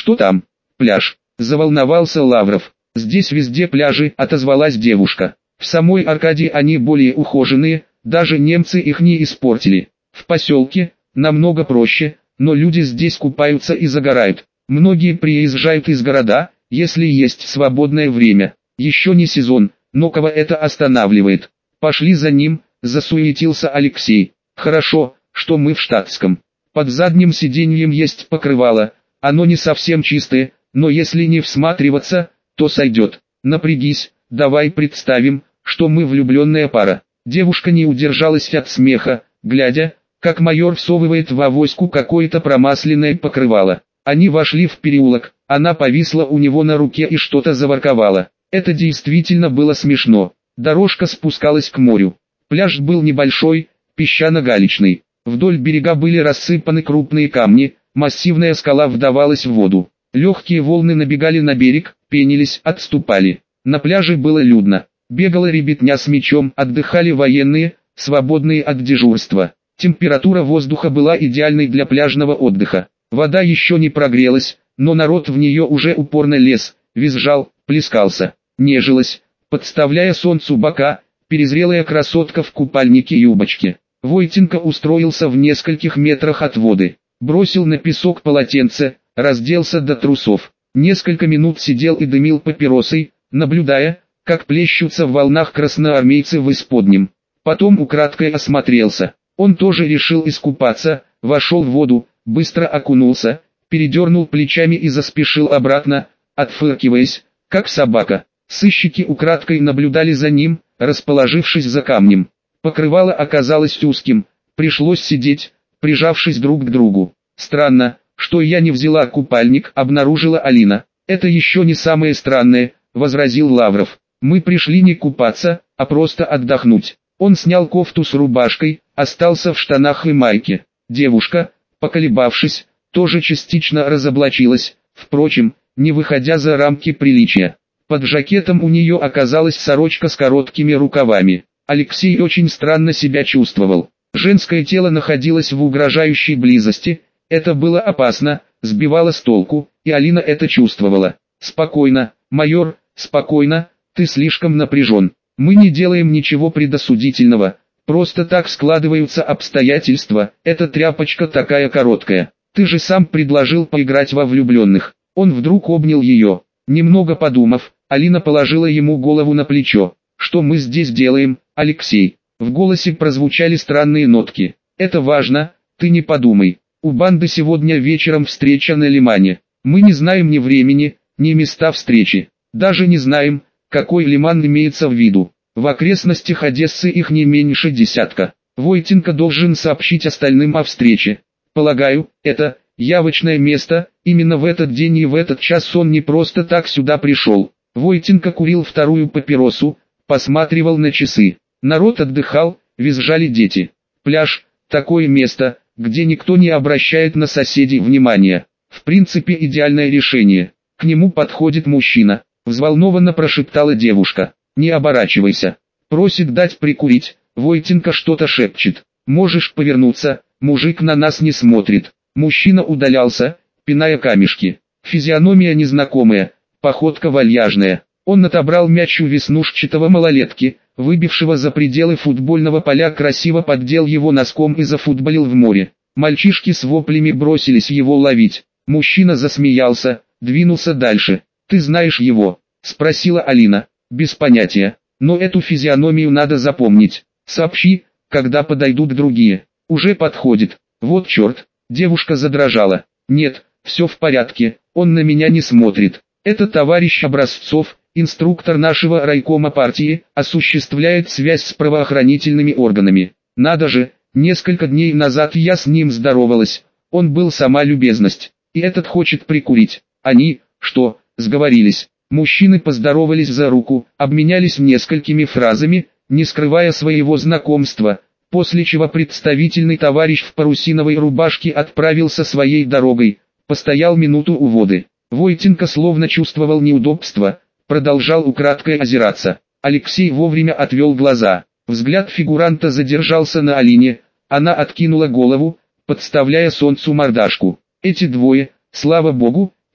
Что там? Пляж. Заволновался Лавров. Здесь везде пляжи, отозвалась девушка. В самой Аркадии они более ухоженные, даже немцы их не испортили. В поселке намного проще, но люди здесь купаются и загорают. Многие приезжают из города, если есть свободное время. Еще не сезон, но кого это останавливает? Пошли за ним, засуетился Алексей. Хорошо, что мы в штатском. Под задним сиденьем есть покрывало, оно не совсем чистое, но если не всматриваться, то сойдет. Напрягись, давай представим, что мы влюбленная пара. Девушка не удержалась от смеха, глядя, как майор всовывает в авоську какое-то промасленное покрывало. Они вошли в переулок, она повисла у него на руке и что-то заворковала. Это действительно было смешно. Дорожка спускалась к морю. Пляж был небольшой, песчано-галечный. Вдоль берега были рассыпаны крупные камни, массивная скала вдавалась в воду. Легкие волны набегали на берег, пенились, отступали. На пляже было людно. Бегала ребятня с мечом, отдыхали военные, свободные от дежурства. Температура воздуха была идеальной для пляжного отдыха. Вода еще не прогрелась, но народ в нее уже упорно лез, визжал, плескался, нежилась, подставляя солнцу бока, перезрелая красотка в купальнике и юбочке. Войтенко устроился в нескольких метрах от воды, бросил на песок полотенце, разделся до трусов. Несколько минут сидел и дымил папиросой, наблюдая, как плещутся в волнах красноармейцы в исподнем. Потом украдкой осмотрелся. Он тоже решил искупаться, вошел в воду, быстро окунулся, передернул плечами и заспешил обратно, отфыркиваясь, как собака. Сыщики украдкой наблюдали за ним, расположившись за камнем. Покрывало оказалось узким, пришлось сидеть, прижавшись друг к другу. «Странно, что я не взяла купальник», — обнаружила Алина. «Это еще не самое странное», — возразил Лавров. «Мы пришли не купаться, а просто отдохнуть». Он снял кофту с рубашкой, остался в штанах и майке. Девушка, поколебавшись, тоже частично разоблачилась, впрочем, не выходя за рамки приличия. Под жакетом у нее оказалась сорочка с короткими рукавами. Алексей очень странно себя чувствовал. Женское тело находилось в угрожающей близости, это было опасно, сбивало с толку, и Алина это чувствовала. «Спокойно, майор, спокойно, ты слишком напряжен. Мы не делаем ничего предосудительного, просто так складываются обстоятельства, эта тряпочка такая короткая. Ты же сам предложил поиграть во влюбленных». Он вдруг обнял ее. Немного подумав, Алина положила ему голову на плечо. «Что мы здесь делаем, Алексей?» В голосе прозвучали странные нотки. «Это важно, ты не подумай. У банды сегодня вечером встреча на лимане. Мы не знаем ни времени, ни места встречи. Даже не знаем, какой лиман имеется в виду. В окрестностях Одессы их не меньше десятка. Войтенко должен сообщить остальным о встрече. Полагаю, это явочное место, именно в этот день и в этот час он не просто так сюда пришел». Войтенко курил вторую папиросу, посматривал на часы. Народ отдыхал, визжали дети. Пляж – такое место, где никто не обращает на соседей внимания. В принципе идеальное решение. К нему подходит мужчина. Взволнованно прошептала девушка. «Не оборачивайся». Просит дать прикурить. Войтенко что-то шепчет. «Можешь повернуться, мужик на нас не смотрит». Мужчина удалялся, пиная камешки. Физиономия незнакомая, походка вальяжная. Он отобрал мяч у веснушчатого малолетки, выбившего за пределы футбольного поля, красиво поддел его носком и зафутболил в море. Мальчишки с воплями бросились его ловить. Мужчина засмеялся, двинулся дальше. «Ты знаешь его?» – спросила Алина. «Без понятия, но эту физиономию надо запомнить. Сообщи, когда подойдут другие». «Уже подходит. Вот черт». Девушка задрожала. «Нет, все в порядке, он на меня не смотрит. Это товарищ Образцов, инструктор нашего райкома партии, осуществляет связь с правоохранительными органами. Надо же, несколько дней назад я с ним здоровалась, он был сама любезность. И этот хочет прикурить. Они, что, сговорились?» Мужчины поздоровались за руку, обменялись несколькими фразами, не скрывая своего знакомства, после чего представительный товарищ в парусиновой рубашке отправился своей дорогой, постоял минуту у воды. Войтенко словно чувствовал неудобство, продолжал украдкой озираться. Алексей вовремя отвел глаза. Взгляд фигуранта задержался на Алине, она откинула голову, подставляя солнцу мордашку. Эти двое, слава богу,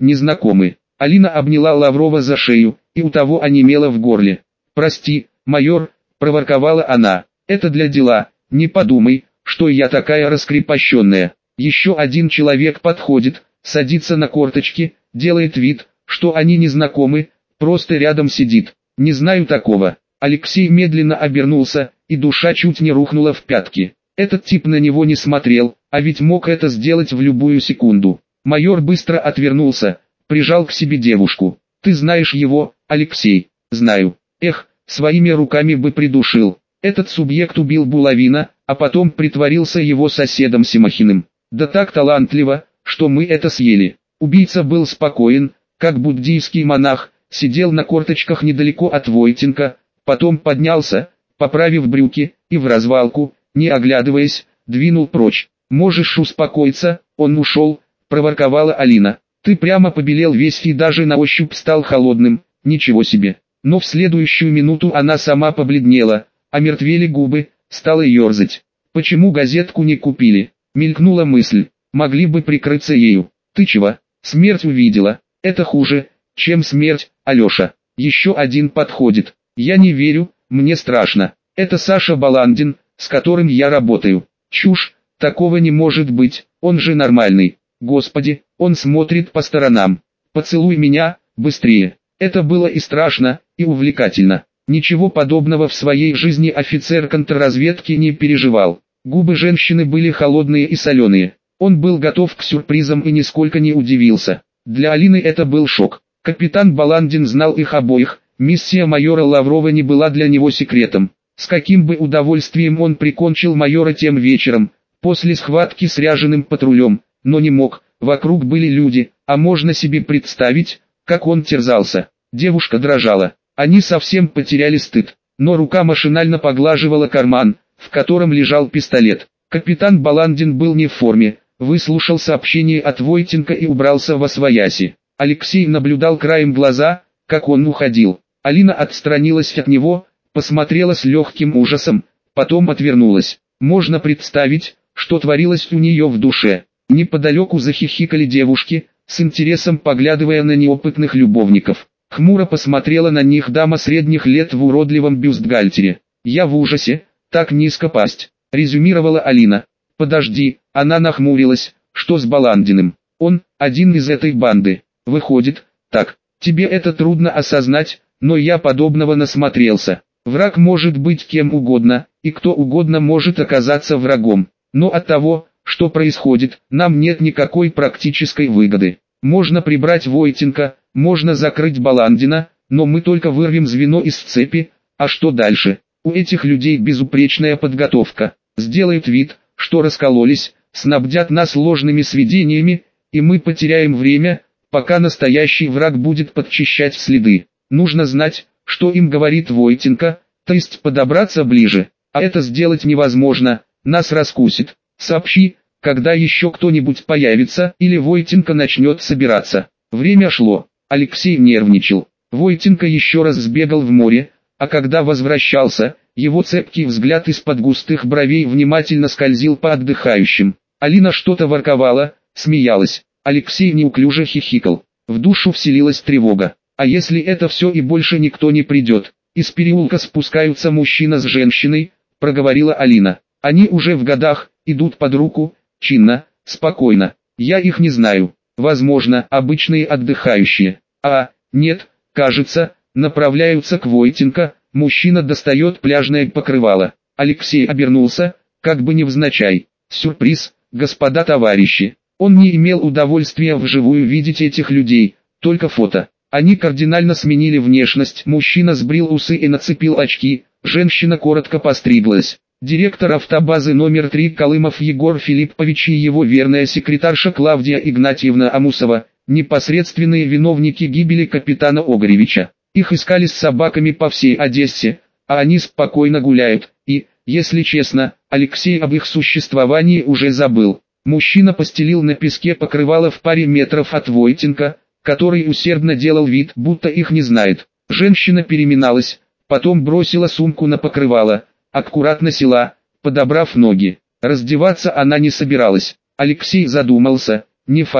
не знакомы. Алина обняла Лаврова за шею, и у того онемело в горле. «Прости, майор», – проворковала она, – «это для дела, не подумай, что я такая раскрепощенная». Еще один человек подходит, садится на корточки, делает вид, что они не знакомы, просто рядом сидит. «Не знаю такого». Алексей медленно обернулся, и душа чуть не рухнула в пятки. Этот тип на него не смотрел, а ведь мог это сделать в любую секунду. Майор быстро отвернулся, прижал к себе девушку. «Ты знаешь его, Алексей?» «Знаю. Эх, своими руками бы придушил. Этот субъект убил Булавина, а потом притворился его соседом Семахиным. Да так талантливо, что мы это съели». Убийца был спокоен, как буддийский монах, сидел на корточках недалеко от Войтенко, потом поднялся, поправив брюки, и в развалку, не оглядываясь, двинул прочь. «Можешь успокоиться, он ушел», – проворковала Алина. «Ты прямо побелел весь и даже на ощупь стал холодным, ничего себе». Но в следующую минуту она сама побледнела, омертвели губы, стала ерзать. «Почему газетку не купили?» – мелькнула мысль. «Могли бы прикрыться ею». «Ты чего? Смерть увидела. Это хуже, чем смерть, Алеша». Еще один подходит. «Я не верю, мне страшно. Это Саша Баландин, с которым я работаю». «Чушь, такого не может быть, он же нормальный». «Господи, он смотрит по сторонам. Поцелуй меня, быстрее». Это было и страшно, и увлекательно. Ничего подобного в своей жизни офицер контрразведки не переживал. Губы женщины были холодные и соленые. Он был готов к сюрпризам и нисколько не удивился. Для Алины это был шок. Капитан Баландин знал их обоих, миссия майора Лаврова не была для него секретом. С каким бы удовольствием он прикончил майора тем вечером, после схватки с ряженым патрулем, но не мог, вокруг были люди, а можно себе представить, как он терзался. Девушка дрожала, они совсем потеряли стыд, но рука машинально поглаживала карман, в котором лежал пистолет. Капитан Баландин был не в форме, выслушал сообщение от Войтенко и убрался восвояси. Алексей наблюдал краем глаза, как он уходил. Алина отстранилась от него, посмотрела с легким ужасом, потом отвернулась. Можно представить, что творилось у нее в душе. Неподалеку захихикали девушки, с интересом поглядывая на неопытных любовников. Хмуро посмотрела на них дама средних лет в уродливом бюстгальтере. «Я в ужасе, так низко пасть», — резюмировала Алина. «Подожди», — она нахмурилась, — «что с Баландиным? Он, один из этой банды. Выходит, так, тебе это трудно осознать, но я подобного насмотрелся. Враг может быть кем угодно, и кто угодно может оказаться врагом. Но от того, что происходит, нам нет никакой практической выгоды. Можно прибрать Войтенко, можно закрыть Баландина, но мы только вырвем звено из цепи, а что дальше? У этих людей безупречная подготовка. Сделают вид, что раскололись, снабдят нас ложными сведениями, и мы потеряем время, пока настоящий враг будет подчищать следы. Нужно знать, что им говорит Войтенко, то есть подобраться ближе, а это сделать невозможно, нас раскусит. Сообщи, когда еще кто-нибудь появится или Войтенко начнет собираться». Время шло, Алексей нервничал. Войтенко еще раз сбегал в море, а когда возвращался, его цепкий взгляд из-под густых бровей внимательно скользил по отдыхающим. Алина что-то ворковала, смеялась. Алексей неуклюже хихикал. В душу вселилась тревога. А если это все и больше никто не придет? Из переулка спускаются мужчина с женщиной, проговорила Алина. Они уже в годах, идут под руку, чинно, спокойно. Я их не знаю. Возможно, обычные отдыхающие. Нет, кажется, направляются к Войтенко. Мужчина достает пляжное покрывало. Алексей обернулся, как бы невзначай. Сюрприз, господа товарищи. Он не имел удовольствия вживую видеть этих людей, только фото. Они кардинально сменили внешность. Мужчина сбрил усы и нацепил очки, женщина коротко постриглась. Директор автобазы номер 3 Колымов Егор Филиппович и его верная секретарша Клавдия Игнатьевна Амусова, непосредственные виновники гибели капитана Огоревича. Их искали с собаками по всей Одессе, а они спокойно гуляют, и, если честно, Алексей об их существовании уже забыл. Мужчина постелил на песке покрывало в паре метров от Войтенко, который усердно делал вид, будто их не знает. Женщина переминалась, потом бросила сумку на покрывало, аккуратно села, подобрав ноги. Раздеваться она не собиралась. Алексей задумался, не факт,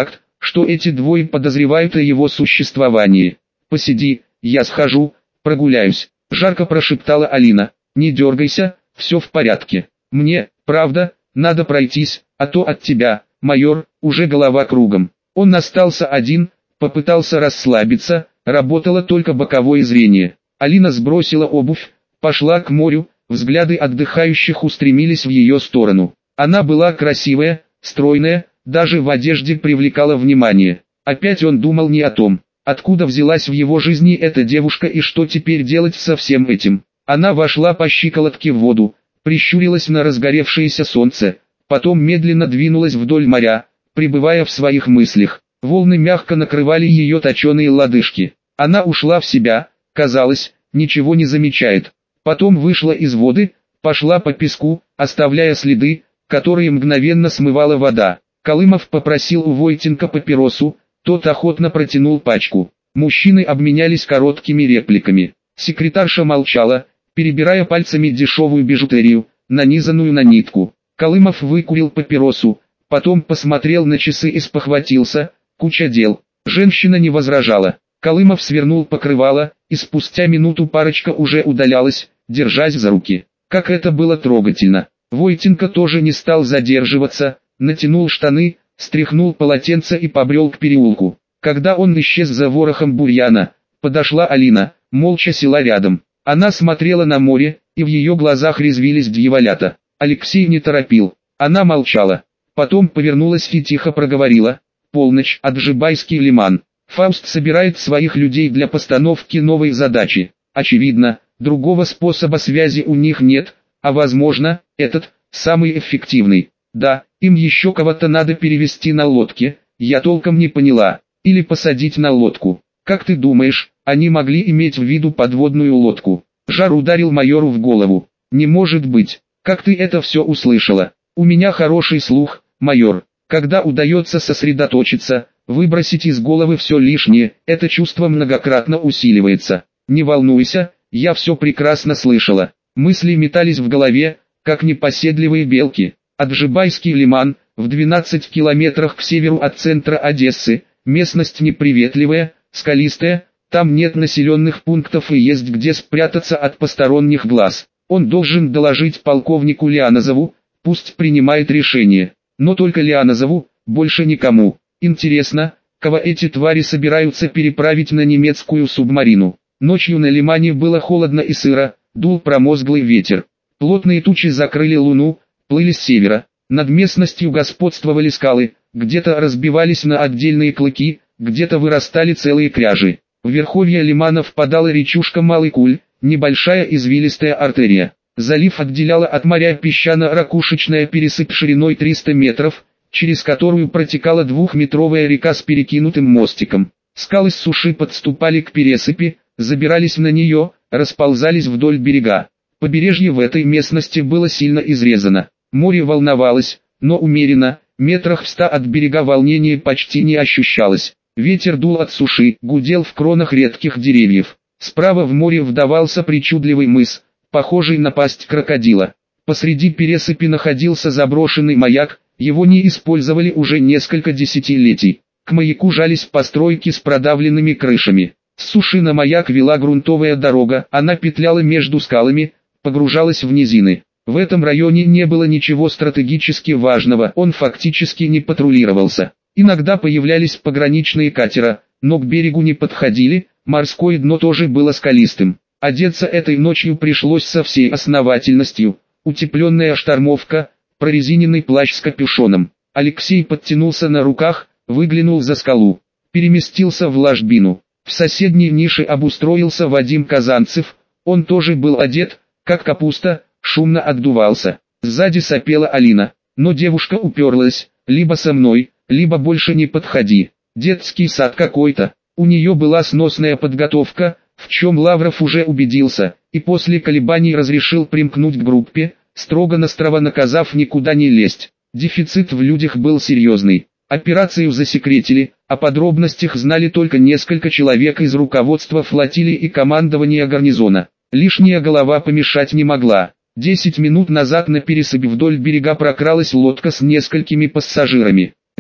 что эти двое подозревают о его существовании. «Посиди, я схожу, прогуляюсь», — жарко прошептала Алина. «Не дергайся, все в порядке. Мне, правда, надо пройтись, а то от тебя, майор, уже голова кругом». Он остался один, попытался расслабиться, работало только боковое зрение. Алина сбросила обувь, пошла к морю, взгляды отдыхающих устремились в ее сторону. Она была красивая, стройная, даже в одежде привлекала внимание. Опять он думал не о том, откуда взялась в его жизни эта девушка и что теперь делать со всем этим. Она вошла по щиколотке в воду, прищурилась на разгоревшееся солнце, потом медленно двинулась вдоль моря, пребывая в своих мыслях. Волны мягко накрывали ее точеные лодыжки. Она ушла в себя, казалось, ничего не замечает. Потом вышла из воды, пошла по песку, оставляя следы, которые мгновенно смывала вода. Колымов попросил у Войтенко папиросу, тот охотно протянул пачку. Мужчины обменялись короткими репликами. Секретарша молчала, перебирая пальцами дешевую бижутерию, нанизанную на нитку. Колымов выкурил папиросу, потом посмотрел на часы и спохватился: куча дел. Женщина не возражала. Колымов свернул покрывало, и спустя минуту парочка уже удалялась, держась за руки. Как это было трогательно. Войтенко тоже не стал задерживаться, натянул штаны, стряхнул полотенце и побрел к переулку. Когда он исчез за ворохом бурьяна, подошла Алина, молча села рядом. Она смотрела на море, и в ее глазах резвились дьяволята. Алексей не торопил. Она молчала. Потом повернулась и тихо проговорила: «Полночь, Аджибайский лиман. Фауст собирает своих людей для постановки новой задачи. Очевидно, другого способа связи у них нет, а возможно, этот, самый эффективный. Да, им еще кого-то надо перевести на лодке, я толком не поняла, или посадить на лодку. Как ты думаешь, они могли иметь в виду подводную лодку?» Жар ударил майору в голову. «Не может быть, как ты это все услышала? У меня хороший слух, майор. Когда удается сосредоточиться, выбросить из головы все лишнее, это чувство многократно усиливается. Не волнуйся, я все прекрасно слышала». Мысли метались в голове, как непоседливые белки. Аджибайский лиман, в 12 километрах к северу от центра Одессы, местность неприветливая, скалистая, там нет населенных пунктов и есть где спрятаться от посторонних глаз. Он должен доложить полковнику Лианозову, пусть принимает решение. Но только Лианозову, больше никому. Интересно, кого эти твари собираются переправить на немецкую субмарину? Ночью на лимане было холодно и сыро, дул промозглый ветер. Плотные тучи закрыли луну, плыли с севера. Над местностью господствовали скалы, где-то разбивались на отдельные клыки, где-то вырастали целые кряжи. В верховье лимана впадала речушка Малый Куль, небольшая извилистая артерия. Залив отделяла от моря песчано-ракушечная пересыпь шириной 300 метров, через которую протекала двухметровая река с перекинутым мостиком. Скалы с суши подступали к пересыпи, забирались на нее, расползались вдоль берега. Побережье в этой местности было сильно изрезано. Море волновалось, но умеренно, метрах в 100 от берега волнение почти не ощущалось. Ветер дул от суши, гудел в кронах редких деревьев. Справа в море вдавался причудливый мыс, похожий на пасть крокодила. Посреди пересыпи находился заброшенный маяк, его не использовали уже несколько десятилетий. К маяку жались постройки с продавленными крышами. С суши на маяк вела грунтовая дорога, она петляла между скалами, погружалась в низины. В этом районе не было ничего стратегически важного, он фактически не патрулировался. Иногда появлялись пограничные катера, но к берегу не подходили, морское дно тоже было скалистым. Одеться этой ночью пришлось со всей основательностью. Утепленная штормовка, прорезиненный плащ с капюшоном. Алексей подтянулся на руках, выглянул за скалу. Переместился в ложбину. В соседней нише обустроился Вадим Казанцев, он тоже был одет, как капуста, шумно отдувался. Сзади сопела Алина, но девушка уперлась: либо со мной, либо больше не подходи. Детский сад какой-то. У нее была сносная подготовка, в чем Лавров уже убедился, и после колебаний разрешил примкнуть к группе, строго-настрого наказав никуда не лезть. Дефицит в людях был серьезный. Операцию засекретили, о подробностях знали только несколько человек из руководства флотилии и командования гарнизона. Лишняя голова помешать не могла. 10 минут назад на пересыпь вдоль берега прокралась лодка с несколькими пассажирами.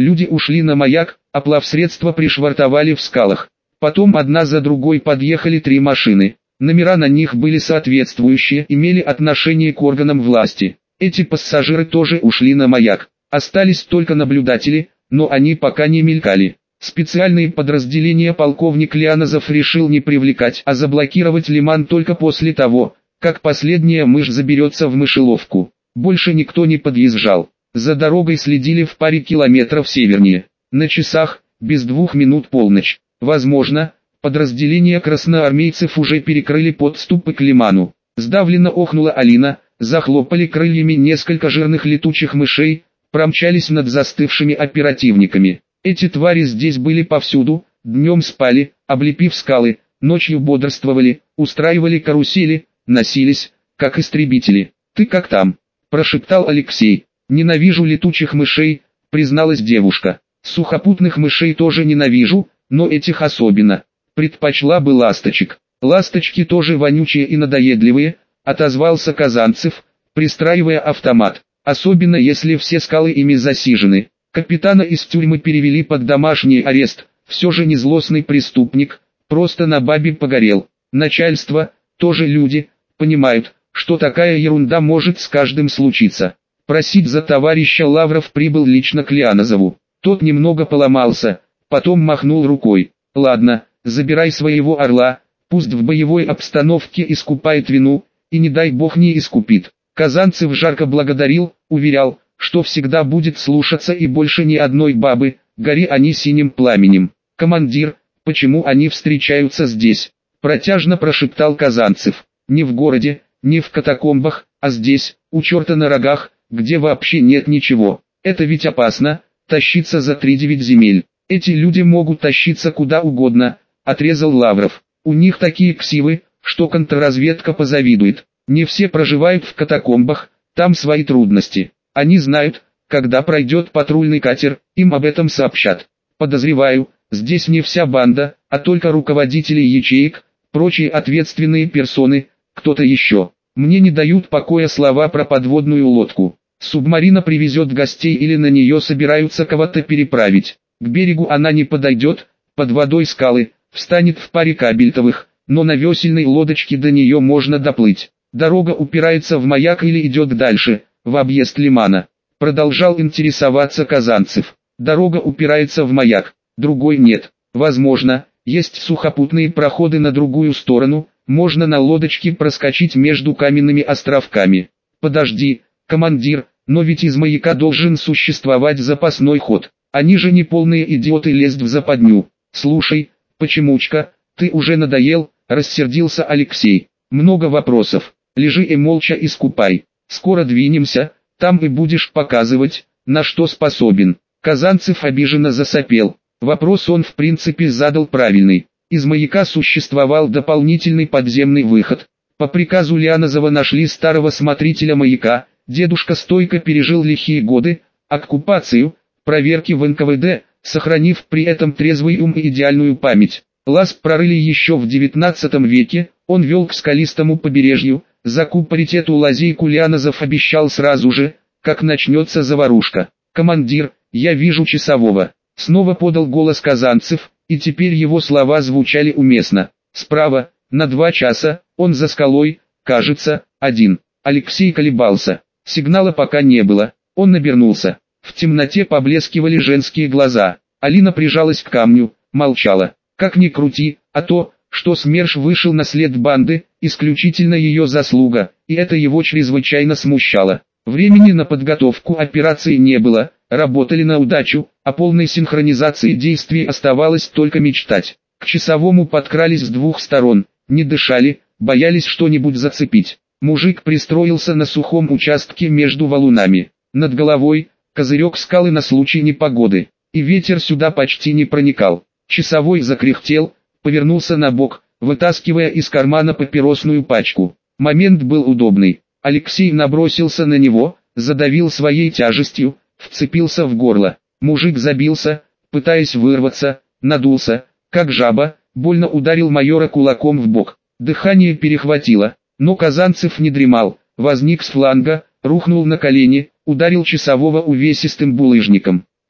Люди ушли на маяк, а плавсредства пришвартовали в скалах. Потом одна за другой подъехали 3 машины. Номера на них были соответствующие, имели отношение к органам власти. Эти пассажиры тоже ушли на маяк. Остались только наблюдатели, но они пока не мелькали. Специальные подразделения полковник Лианозов решил не привлекать, а заблокировать лиман только после того, как последняя мышь заберется в мышеловку. Больше никто не подъезжал. За дорогой следили в паре километров севернее. На часах, без 2 минут полночь. Возможно, подразделения красноармейцев уже перекрыли подступы к лиману. Сдавленно охнула Алина, захлопали крыльями несколько жирных летучих мышей, промчались над застывшими оперативниками. Эти твари здесь были повсюду, днем спали, облепив скалы, ночью бодрствовали, устраивали карусели, носились, как истребители. «Ты как там?» – прошептал Алексей. «Ненавижу летучих мышей», – призналась девушка. «Сухопутных мышей тоже ненавижу, но этих особенно. Предпочла бы ласточек». «Ласточки тоже вонючие и надоедливые», – отозвался Казанцев, пристраивая автомат. «Особенно если все скалы ими засижены». Капитана из тюрьмы перевели под домашний арест, все же не злостный преступник, просто на бабе погорел. Начальство, тоже люди, понимают, что такая ерунда может с каждым случиться. Просить за товарища Лавров прибыл лично к Лианозову. Тот немного поломался, потом махнул рукой. «Ладно, забирай своего орла, пусть в боевой обстановке искупает вину, и не дай бог не искупит». Казанцев жарко благодарил, уверял, что всегда будет слушаться и больше ни одной бабы, гори они синим пламенем. «Командир, почему они встречаются здесь?» – протяжно прошептал Казанцев. «Не в городе, не в катакомбах, а здесь, у черта на рогах, где вообще нет ничего. Это ведь опасно, тащиться за 3-9 земель. Эти люди могут тащиться куда угодно», – отрезал Лавров. «У них такие ксивы, что контрразведка позавидует. Не все проживают в катакомбах, там свои трудности. Они знают, когда пройдет патрульный катер, им об этом сообщат. Подозреваю, здесь не вся банда, а только руководители ячеек, прочие ответственные персоны, кто-то еще. Мне не дают покоя слова про подводную лодку. Субмарина привезет гостей или на нее собираются кого-то переправить. К берегу она не подойдет, под водой скалы, встанет в паре кабельтовых, но на весельной лодочке до нее можно доплыть. Дорога упирается в маяк или идет дальше, в объезд лимана. Продолжал интересоваться Казанцев. Дорога упирается в маяк, другой нет. Возможно, есть сухопутные проходы на другую сторону, можно на лодочке проскочить между каменными островками. Подожди, командир, но ведь из маяка должен существовать запасной ход. Они же не полные идиоты лезть в западню. Слушай, почемучка, ты уже надоел, рассердился Алексей. Много вопросов, лежи и молча искупай. Скоро двинемся, там и будешь показывать, на что способен. Казанцев обиженно засопел. Вопрос он в принципе задал правильный. Из маяка существовал дополнительный подземный выход. По приказу Лианозова нашли старого смотрителя маяка. Дедушка стойко пережил лихие годы, оккупацию, проверки в НКВД, сохранив при этом трезвый ум и идеальную память. Лаз прорыли еще в 19 веке, он вел к скалистому побережью. Закупорить эту лазейку Лианозов обещал сразу же, как начнется заварушка. «Командир, я вижу часового», — снова подал голос Казанцев, и теперь его слова звучали уместно. «Справа, на 2 часа, он за скалой, кажется, один». Алексей колебался. Сигнала пока не было, он обернулся. В темноте поблескивали женские глаза. Алина прижалась к камню, молчала. Как ни крути, а то, что СМЕРШ вышел на след банды, исключительно ее заслуга, и это его чрезвычайно смущало. Времени на подготовку операции не было, работали на удачу, о полной синхронизации действий оставалось только мечтать. К часовому подкрались с 2 сторон, не дышали, боялись что-нибудь зацепить. Мужик пристроился на сухом участке между валунами. Над головой, козырек скалы на случай непогоды, и ветер сюда почти не проникал. Часовой закряхтел, повернулся на бок, вытаскивая из кармана папиросную пачку. Момент был удобный. Алексей набросился на него, задавил своей тяжестью, вцепился в горло. Мужик забился, пытаясь вырваться, надулся, как жаба, больно ударил майора кулаком в бок. Дыхание перехватило, но Казанцев не дремал, возник с фланга, рухнул на колени, ударил часового увесистым булыжником.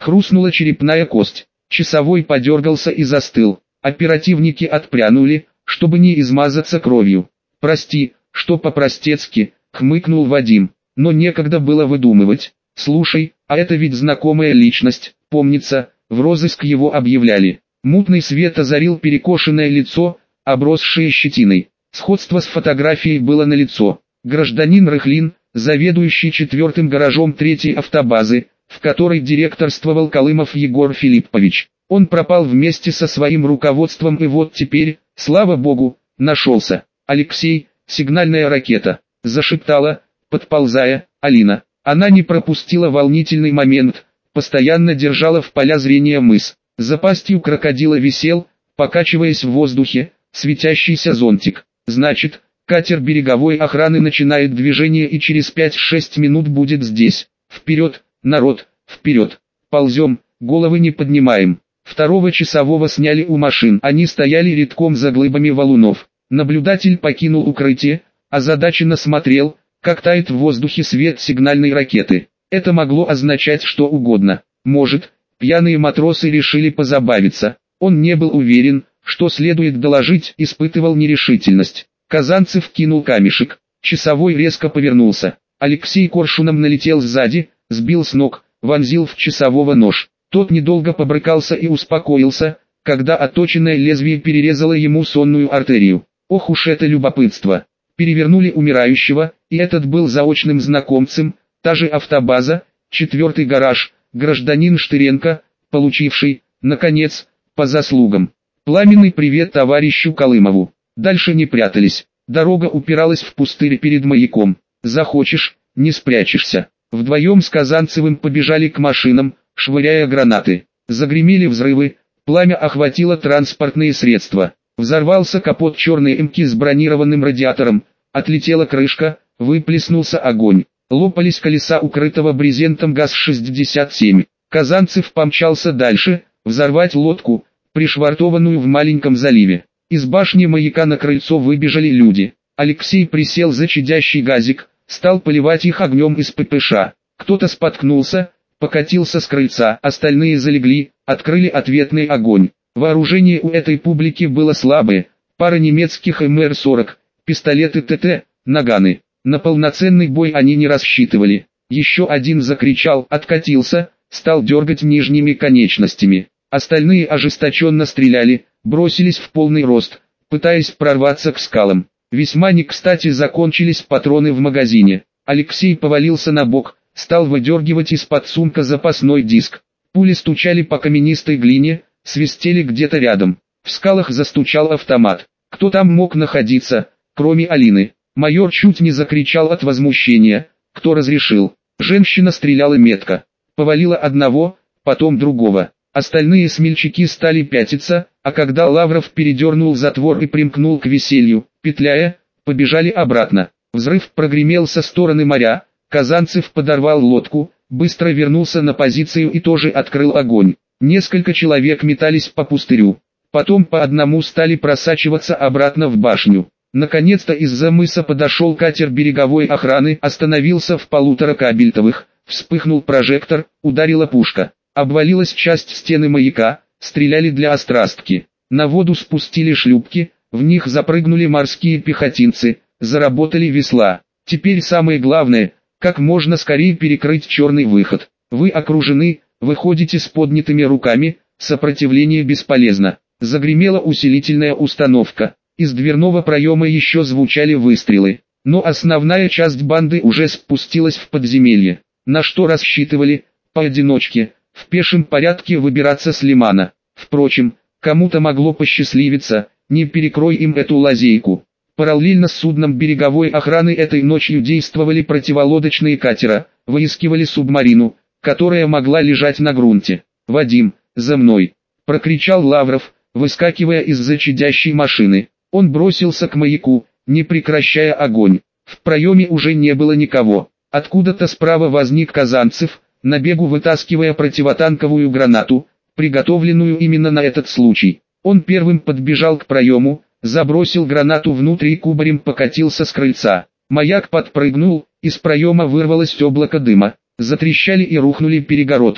Хрустнула черепная кость. Часовой подергался и застыл. Оперативники отпрянули, чтобы не измазаться кровью. «Прости, что по-простецки», — хмыкнул Вадим. Но некогда было выдумывать. «Слушай, а это ведь знакомая личность, помнится, в розыск его объявляли». Мутный свет озарил перекошенное лицо, обросшее щетиной. Сходство с фотографией было налицо. Гражданин Рыхлин, заведующий 4-м гаражом 3-й автобазы, в которой директорствовал Колымов Егор Филиппович. Он пропал вместе со своим руководством и вот теперь, слава богу, нашелся. «Алексей, сигнальная ракета», — зашептала, подползая, Алина. Она не пропустила волнительный момент, постоянно держала в поля зрения мыс. За пастью крокодила висел, покачиваясь в воздухе, светящийся зонтик. «Значит, катер береговой охраны начинает движение и через 5-6 минут будет здесь. Вперед, народ, вперед! Ползем, головы не поднимаем». Второго часового сняли у машин. Они стояли рядком за глыбами валунов. Наблюдатель покинул укрытие, озадаченно смотрел, как тает в воздухе свет сигнальной ракеты. Это могло означать что угодно. Может, пьяные матросы решили позабавиться. Он не был уверен, что следует доложить, испытывал нерешительность. Казанцев кинул камешек. Часовой резко повернулся. Алексей коршуном налетел сзади, сбил с ног, вонзил в часового нож. Тот недолго побрыкался и успокоился, когда отточенное лезвие перерезало ему сонную артерию. Ох уж это любопытство! Перевернули умирающего, и этот был заочным знакомцем, та же автобаза, 4-й гараж, гражданин Штыренко, получивший, наконец, по заслугам. Пламенный привет товарищу Колымову. Дальше не прятались. Дорога упиралась в пустырь перед маяком. Захочешь, не спрячешься. Вдвоем с Казанцевым побежали к машинам, швыряя гранаты. Загремели взрывы, пламя охватило транспортные средства. Взорвался капот черной МК с бронированным радиатором, отлетела крышка, выплеснулся огонь. Лопались колеса укрытого брезентом ГАЗ-67. Казанцев помчался дальше, взорвать лодку, пришвартованную в маленьком заливе. Из башни маяка на крыльцо выбежали люди. Алексей присел за чадящий газик, стал поливать их огнем из ППШ. Кто-то споткнулся, покатился с крыльца, остальные залегли, открыли ответный огонь. Вооружение у этой публики было слабое, пара немецких МР-40, пистолеты ТТ, наганы. На полноценный бой они не рассчитывали. Еще один закричал, откатился, стал дергать нижними конечностями. Остальные ожесточенно стреляли, бросились в полный рост, пытаясь прорваться к скалам. Весьма не кстати закончились патроны в магазине. Алексей повалился на бок, стал выдергивать из-под сумка запасной диск. Пули стучали по каменистой глине, свистели где-то рядом. В скалах застучал автомат. Кто там мог находиться, кроме Алины? Майор чуть не закричал от возмущения. Кто разрешил? Женщина стреляла метко. Повалила одного, потом другого. Остальные смельчаки стали пятиться, а когда Лавров передернул затвор и примкнул к веселью, петляя, побежали обратно. Взрыв прогремел со стороны моря. Казанцев подорвал лодку, быстро вернулся на позицию и тоже открыл огонь. Несколько человек метались по пустырю. Потом по одному стали просачиваться обратно в башню. Наконец-то из-за мыса подошел катер береговой охраны, остановился в 1,5 кабельтовых, вспыхнул прожектор, ударила пушка. Обвалилась часть стены маяка, стреляли для острастки. На воду спустили шлюпки, в них запрыгнули морские пехотинцы, заработали весла. Теперь самое главное, как можно скорее перекрыть черный выход. Вы окружены, выходите с поднятыми руками, сопротивление бесполезно. Загремела усилительная установка. Из дверного проема еще звучали выстрелы. Но основная часть банды уже спустилась в подземелье. На что рассчитывали, поодиночке, в пешем порядке выбираться с лимана. Впрочем, кому-то могло посчастливиться, не перекрой им эту лазейку. Параллельно с судном береговой охраны этой ночью действовали противолодочные катера, выискивали субмарину, которая могла лежать на грунте. «Вадим, за мной!» – прокричал Лавров, выскакивая из-за чадящей машины. Он бросился к маяку, не прекращая огонь. В проеме уже не было никого. Откуда-то справа возник Казанцев, на бегу вытаскивая противотанковую гранату, приготовленную именно на этот случай. Он первым подбежал к проему, забросил гранату внутрь и кубарем покатился с крыльца. Маяк подпрыгнул, из проема вырвалось облако дыма, затрещали и рухнули перегородки.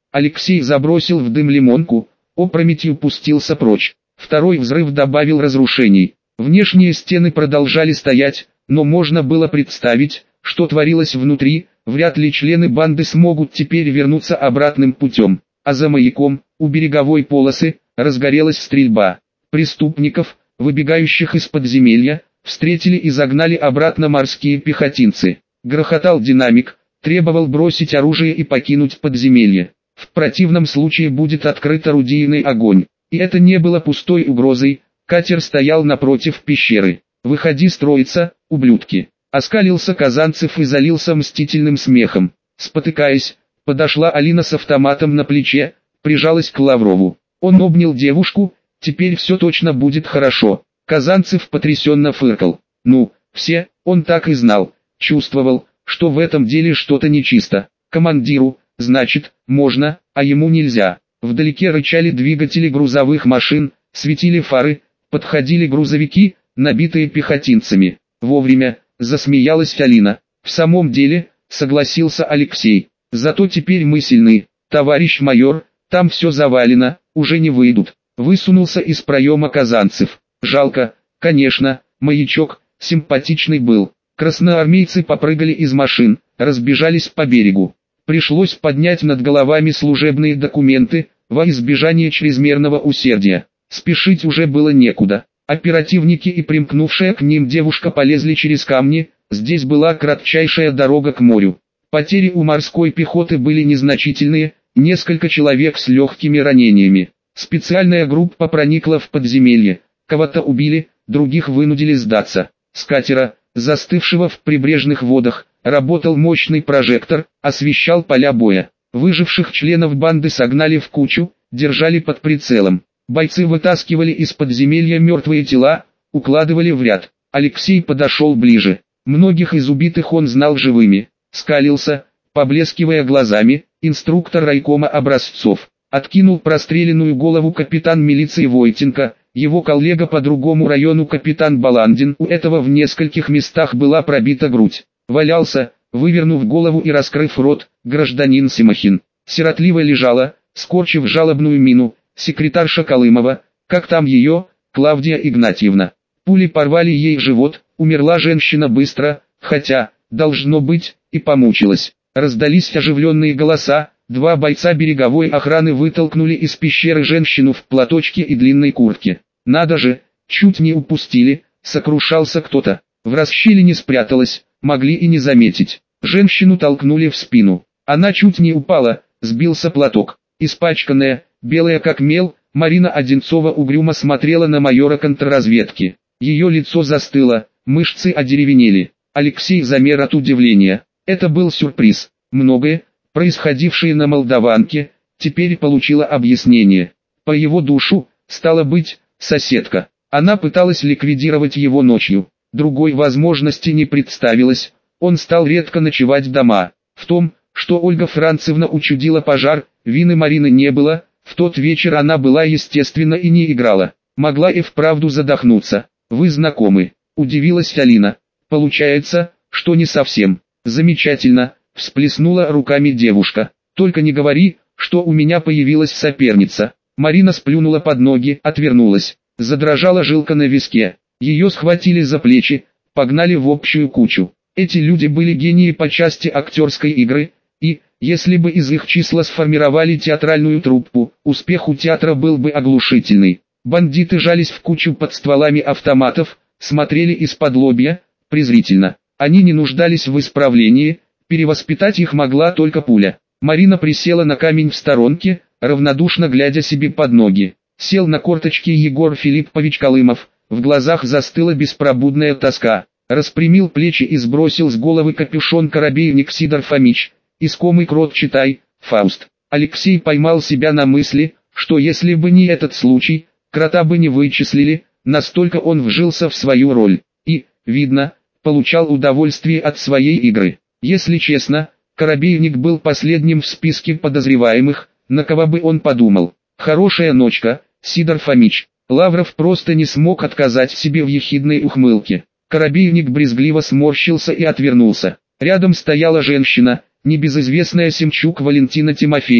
Алексей забросил в дым лимонку, опрометью пустился прочь. Второй взрыв добавил разрушений. Внешние стены продолжали стоять, но можно было представить, что творилось внутри. Вряд ли члены банды смогут теперь вернуться обратным путем. А за маяком, у береговой полосы, разгорелась стрельба. Преступников, выбегающих из подземелья, встретили и загнали обратно морские пехотинцы. Грохотал динамик, требовал бросить оружие и покинуть подземелье. В противном случае будет открыт орудийный огонь. И это не было пустой угрозой. Катер стоял напротив пещеры. «Выходи строиться, ублюдки!» Оскалился Казанцев и залился мстительным смехом. Спотыкаясь, подошла Алина с автоматом на плече, прижалась к Лаврову. Он обнял девушку. «Теперь все точно будет хорошо». Казанцев потрясенно фыркал. «Ну, все», он так и знал, чувствовал, что в этом деле что-то нечисто. Командиру, значит, можно, а ему нельзя. Вдалеке рычали двигатели грузовых машин, светили фары, подходили грузовики, набитые пехотинцами. Вовремя засмеялась Алина. «В самом деле», согласился Алексей, «зато теперь мы сильны. Товарищ майор, там все завалено, уже не выйдут». Высунулся из проема Казанцев. «Жалко, конечно, маячок симпатичный был». Красноармейцы попрыгали из машин, разбежались по берегу. Пришлось поднять над головами служебные документы, во избежание чрезмерного усердия. Спешить уже было некуда. Оперативники и примкнувшая к ним девушка полезли через камни, здесь была кратчайшая дорога к морю. Потери у морской пехоты были незначительные, несколько человек с легкими ранениями. Специальная группа проникла в подземелье, кого-то убили, других вынудили сдаться. С катера, застывшего в прибрежных водах, работал мощный прожектор, освещал поля боя. Выживших членов банды согнали в кучу, держали под прицелом. Бойцы вытаскивали из подземелья мертвые тела, укладывали в ряд. Алексей подошел ближе. Многих из убитых он знал живыми. Скалился, поблескивая глазами, инструктор райкома образцов. Откинул простреленную голову капитан милиции Войтенко, его коллега по другому району капитан Баландин. У этого в нескольких местах была пробита грудь. Валялся, вывернув голову и раскрыв рот, гражданин Симохин. Сиротливо лежала, скорчив жалобную мину, секретарша Колымова, как там ее, Клавдия Игнатьевна. Пули порвали ей живот, умерла женщина быстро, хотя, должно быть, и помучилась. Раздались оживленные голоса, два бойца береговой охраны вытолкнули из пещеры женщину в платочке и длинной куртке. «Надо же, чуть не упустили», сокрушался кто-то. В расщелине спряталась, могли и не заметить. Женщину толкнули в спину. Она чуть не упала, сбился платок. Испачканная, белая как мел, Марина Одинцова угрюмо смотрела на майора контрразведки. Ее лицо застыло, мышцы одеревенели. Алексей замер от удивления. Это был сюрприз. Многое, происходившее на Молдаванке, теперь получило объяснение. По его душу, стало быть, соседка. Она пыталась ликвидировать его ночью. Другой возможности не представилось. Он стал редко ночевать дома. В том, что Ольга Францевна учудила пожар, вины Марины не было. В тот вечер она была естественно и не играла. Могла и вправду задохнуться. «Вы знакомы?» – удивилась Алина. «Получается, что не совсем». «Замечательно», – всплеснула руками девушка. «Только не говори, что у меня появилась соперница». Марина сплюнула под ноги, отвернулась. Задрожала жилка на виске. Ее схватили за плечи, погнали в общую кучу. Эти люди были гении по части актерской игры, и, если бы из их числа сформировали театральную труппу, успех у театра был бы оглушительный. Бандиты жались в кучу под стволами автоматов, смотрели из-под лобья, презрительно. Они не нуждались в исправлении, перевоспитать их могла только пуля. Марина присела на камень в сторонке, равнодушно глядя себе под ноги. Сел на корточки Егор Филиппович Колымов, в глазах застыла беспробудная тоска. Распрямил плечи и сбросил с головы капюшон корабейник Сидор Фомич. «Искомый крот читай, Фауст». Алексей поймал себя на мысли, что если бы не этот случай, крота бы не вычислили, настолько он вжился в свою роль. И, видно, получал удовольствие от своей игры. Если честно, корабейник был последним в списке подозреваемых, на кого бы он подумал. Хорошая ночка, Сидор Фомич. Лавров просто не смог отказать себе в ехидной ухмылке. Корабейник брезгливо сморщился и отвернулся. Рядом стояла женщина, небезызвестная Семчук Валентина Тимофеевна,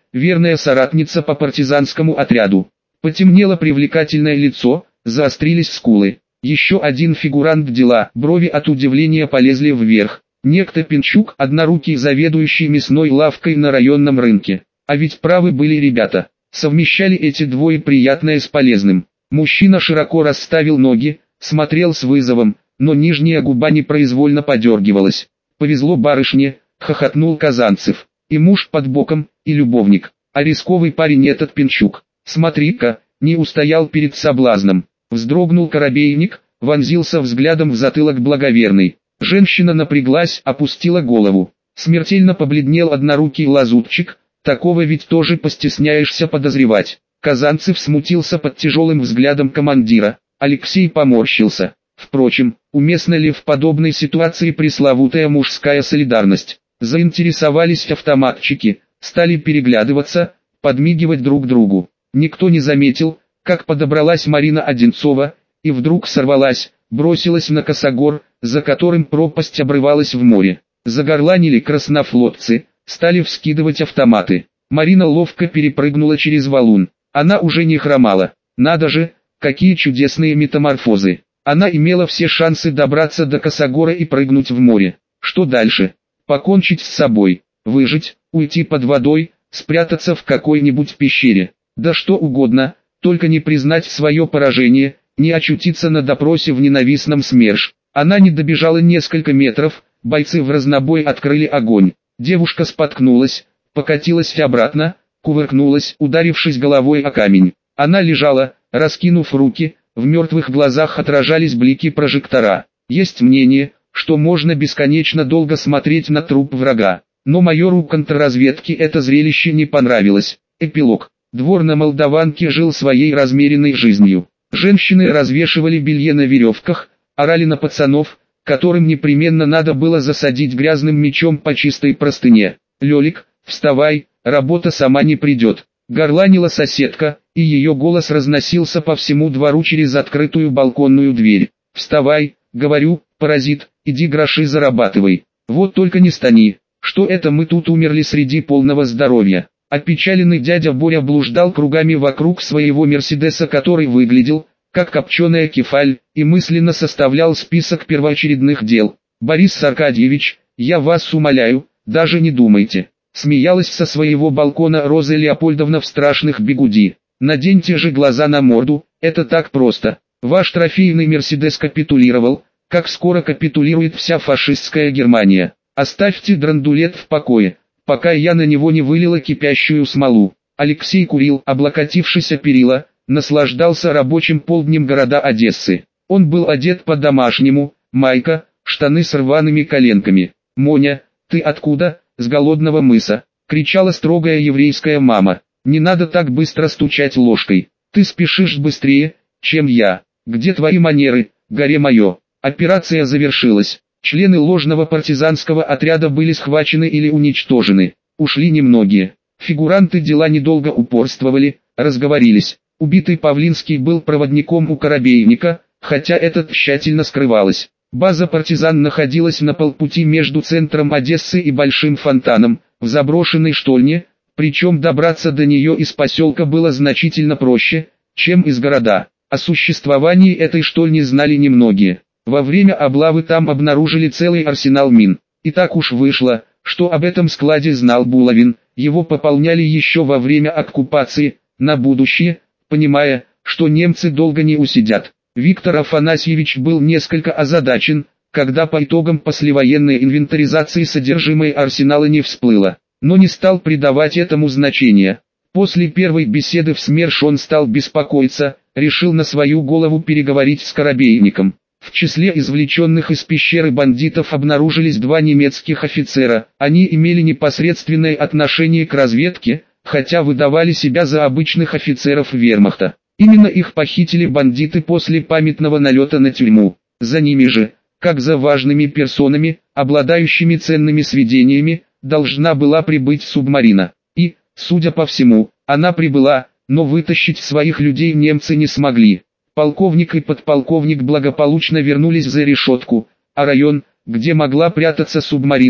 верная соратница по партизанскому отряду. Потемнело привлекательное лицо, заострились скулы. Еще один фигурант дела, брови от удивления полезли вверх. Некто Пинчук, однорукий заведующий мясной лавкой на районном рынке. А ведь правы были ребята. Совмещали эти двое приятное с полезным. Мужчина широко расставил ноги, смотрел с вызовом, но нижняя губа непроизвольно подергивалась. «Повезло барышне», — хохотнул Казанцев. «И муж под боком, и любовник. А рисковый парень этот Пинчук. Смотри-ка, не устоял перед соблазном». Вздрогнул Коробейник, вонзился взглядом в затылок благоверный. Женщина напряглась, опустила голову. Смертельно побледнел однорукий лазутчик, такого ведь тоже постесняешься подозревать. Казанцев смутился под тяжелым взглядом командира. Алексей поморщился. Впрочем, уместна ли в подобной ситуации пресловутая мужская солидарность? Заинтересовались автоматчики, стали переглядываться, подмигивать друг другу. Никто не заметил, как подобралась Марина Одинцова, и вдруг сорвалась, бросилась на косогор, за которым пропасть обрывалась в море. Загорланили краснофлотцы, стали вскидывать автоматы. Марина ловко перепрыгнула через валун. Она уже не хромала. Надо же, какие чудесные метаморфозы. Она имела все шансы добраться до косогора и прыгнуть в море. Что дальше? Покончить с собой, выжить, уйти под водой, спрятаться в какой-нибудь пещере. Да что угодно, только не признать свое поражение, не очутиться на допросе в ненавистном СМЕРШ. Она не добежала несколько метров, бойцы в разнобой открыли огонь. Девушка споткнулась, покатилась обратно, кувыркнулась, ударившись головой о камень. Она лежала, раскинув руки, в мертвых глазах отражались блики прожектора. Есть мнение, что можно бесконечно долго смотреть на труп врага. Но майору контрразведки это зрелище не понравилось. Эпилог. Двор на Молдаванке жил своей размеренной жизнью. Женщины развешивали белье на веревках, орали на пацанов, которым непременно надо было засадить грязным мечом по чистой простыне. «Лёлик, вставай, работа сама не придет», — горланила соседка, и ее голос разносился по всему двору через открытую балконную дверь. «Вставай, говорю, паразит, иди гроши зарабатывай. Вот только не стани, что это мы тут умерли среди полного здоровья». Опечаленный дядя Боря блуждал кругами вокруг своего Мерседеса, который выглядел, как копченая кефаль, и мысленно составлял список первоочередных дел. «Борис Аркадьевич, я вас умоляю, даже не думайте», — смеялась со своего балкона Роза Леопольдовна в страшных бигуди. «Наденьте же глаза на морду, это так просто. Ваш трофейный Мерседес капитулировал, как скоро капитулирует вся фашистская Германия. Оставьте драндулет в покое, пока я на него не вылила кипящую смолу». Алексей курил, облокотившись о перила, наслаждался рабочим полднем города Одессы. Он был одет по-домашнему, майка, штаны с рваными коленками. «Моня, ты откуда? С голодного мыса», — кричала строгая еврейская мама. «Не надо так быстро стучать ложкой. Ты спешишь быстрее, чем я. Где твои манеры, горе мое?» Операция завершилась. Члены ложного партизанского отряда были схвачены или уничтожены. Ушли немногие. Фигуранты дела недолго упорствовали, разговорились. Убитый Павлинский был проводником у Коробейника, хотя это тщательно скрывалось. База партизан находилась на полпути между центром Одессы и Большим Фонтаном, в заброшенной штольне, причем добраться до нее из поселка было значительно проще, чем из города. О существовании этой штольни знали немногие. Во время облавы там обнаружили целый арсенал мин. И так уж вышло, что об этом складе знал Булавин, его пополняли еще во время оккупации, на будущее, понимая, что немцы долго не усидят. Виктор Афанасьевич был несколько озадачен, когда по итогам послевоенной инвентаризации содержимое арсенала не всплыло, но не стал придавать этому значения. После первой беседы в СМЕРШ он стал беспокоиться, решил на свою голову переговорить с Коробейником. В числе извлеченных из пещеры бандитов обнаружились два немецких офицера, они имели непосредственное отношение к разведке, хотя выдавали себя за обычных офицеров вермахта. Именно их похитили бандиты после памятного налета на тюрьму. За ними же, как за важными персонами, обладающими ценными сведениями, должна была прибыть субмарина. И, судя по всему, она прибыла, но вытащить своих людей немцы не смогли. Полковник и подполковник благополучно вернулись за решетку, а район, где могла прятаться субмарина,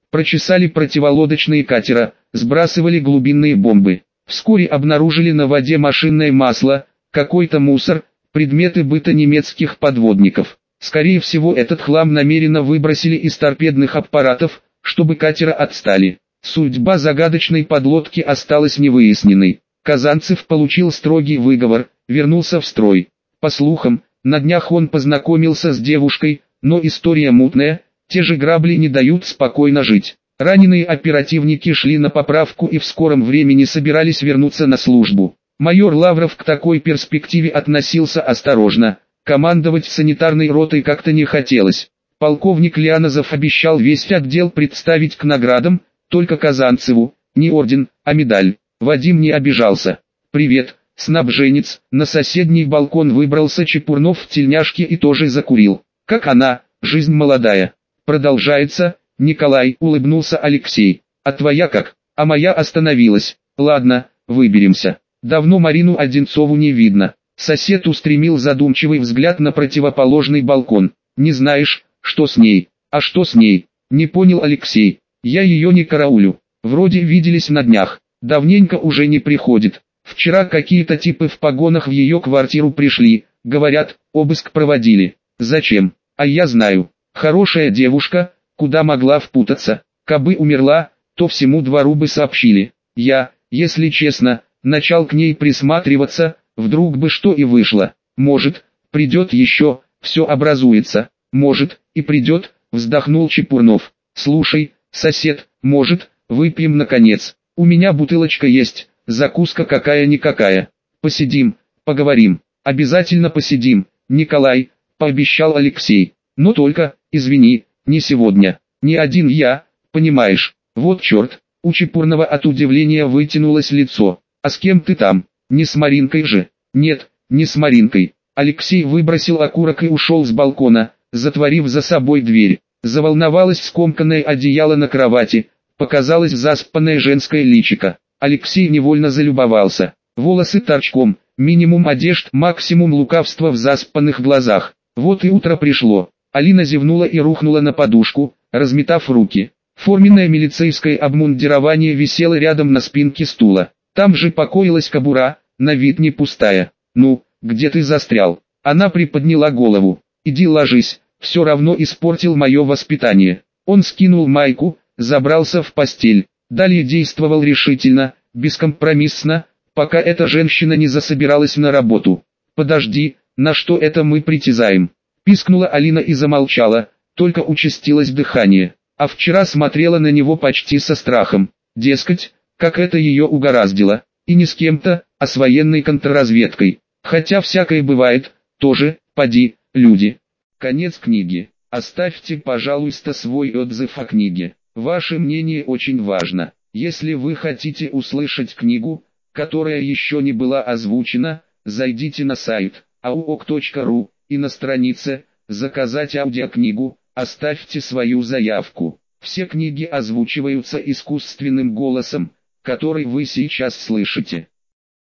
Прочесали противолодочные катера, сбрасывали глубинные бомбы. Вскоре обнаружили на воде машинное масло, какой-то мусор, предметы быта немецких подводников. Скорее всего, этот хлам намеренно выбросили из торпедных аппаратов, чтобы катера отстали. Судьба загадочной подлодки осталась невыясненной. Казанцев получил строгий выговор, вернулся в строй. По слухам, на днях он познакомился с девушкой, но история мутная, те же грабли не дают спокойно жить. Раненые оперативники шли на поправку и в скором времени собирались вернуться на службу. Майор Лавров к такой перспективе относился осторожно, командовать санитарной ротой как-то не хотелось. Полковник Лианозов обещал весь отдел представить к наградам, только Казанцеву, не орден, а медаль. Вадим не обижался. «Привет, снабженец», на соседний балкон выбрался Чепурнов в тельняшке и тоже закурил. «Как она, жизнь молодая?» «Продолжается», Николай, улыбнулся Алексей. «А твоя как?» «А моя остановилась. Ладно, выберемся. Давно Марину Одинцову не видно». Сосед устремил задумчивый взгляд на противоположный балкон. «Не знаешь, что с ней?» «А что с ней?» «Не понял Алексей. Я ее не караулю. Вроде виделись на днях. Давненько уже не приходит. Вчера какие-то типы в погонах в ее квартиру пришли. Говорят, обыск проводили. Зачем? А я знаю. Хорошая девушка, куда могла впутаться. Кабы умерла, то всему двору бы сообщили. Я, если честно, начал к ней присматриваться, вдруг бы что и вышло. Может, придет еще, все образуется. Может, и придет, вздохнул Чепурнов. Слушай, сосед, может, выпьем наконец. У меня бутылочка есть, закуска какая-никакая. Посидим, поговорим. Обязательно посидим, Николай, пообещал Алексей. Но только, извини, не сегодня. Не один я, понимаешь. Вот черт, у Чепурного от удивления вытянулось лицо. А с кем ты там? Не с Маринкой же? Нет, не с Маринкой. Алексей выбросил окурок и ушел с балкона, затворив за собой дверь. Заволновалось скомканное одеяло на кровати, показалось заспанное женское личико. Алексей невольно залюбовался. Волосы торчком, минимум одежд, максимум лукавства в заспанных глазах. Вот и утро пришло. Алина зевнула и рухнула на подушку, разметав руки. Форменное милицейское обмундирование висело рядом на спинке стула. Там же покоилась кобура, на вид не пустая. «Ну, где ты застрял?» Она приподняла голову. «Иди ложись, все равно испортил мое воспитание». Он скинул майку, забрался в постель. Далее действовал решительно, бескомпромиссно, пока эта женщина не засобиралась на работу. «Подожди, на что это мы притязаем?» Пискнула Алина и замолчала, только участилось дыхание. А вчера смотрела на него почти со страхом. Дескать, как это ее угораздило. И не с кем-то, а с военной контрразведкой. Хотя всякое бывает, тоже, поди, люди. Конец книги. Оставьте, пожалуйста, свой отзыв о книге. Ваше мнение очень важно. Если вы хотите услышать книгу, которая еще не была озвучена, зайдите на сайт auok.ru и на странице «Заказать аудиокнигу» оставьте свою заявку. Все книги озвучиваются искусственным голосом, который вы сейчас слышите.